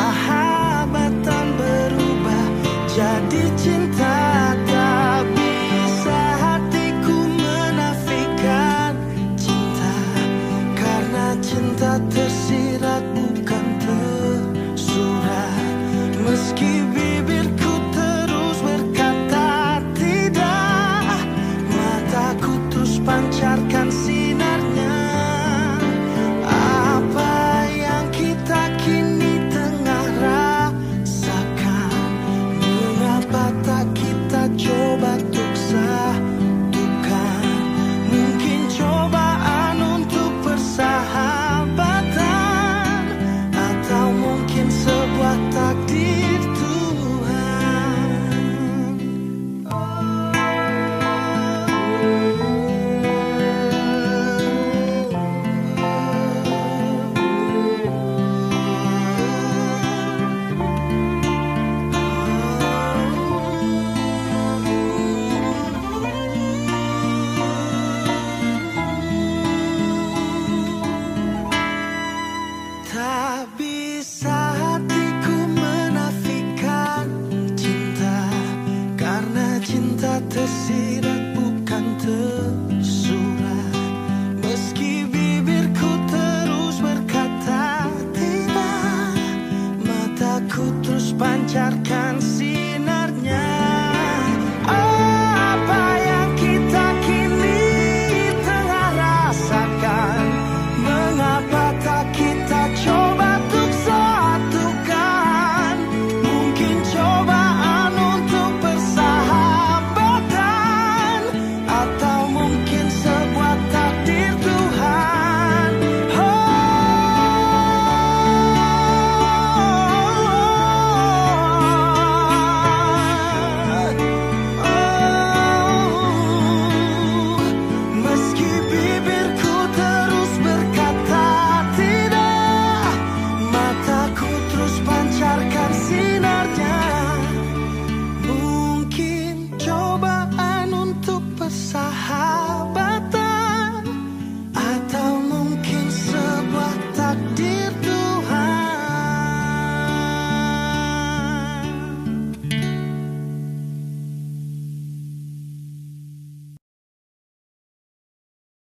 persahabatan berubah jadi cinta. Tak bisa hatiku menafikan cinta, karena cinta tersirat bukan tersurat. Meski bibirku terus berkata tidak, mataku terus pancarkan sinarnya. Apa yang kita kini tengah rasakan, mengapa tak kita coba untuk satukan? Mungkin cobaan untuk persahabatan, atau mungkin sebuah takdir Tuhan. Tak bisa hatiku menafikan cinta, karena cinta tersirat bukan tersurat. Meski bibirku terus berkata tidak, mataku terus pancarkan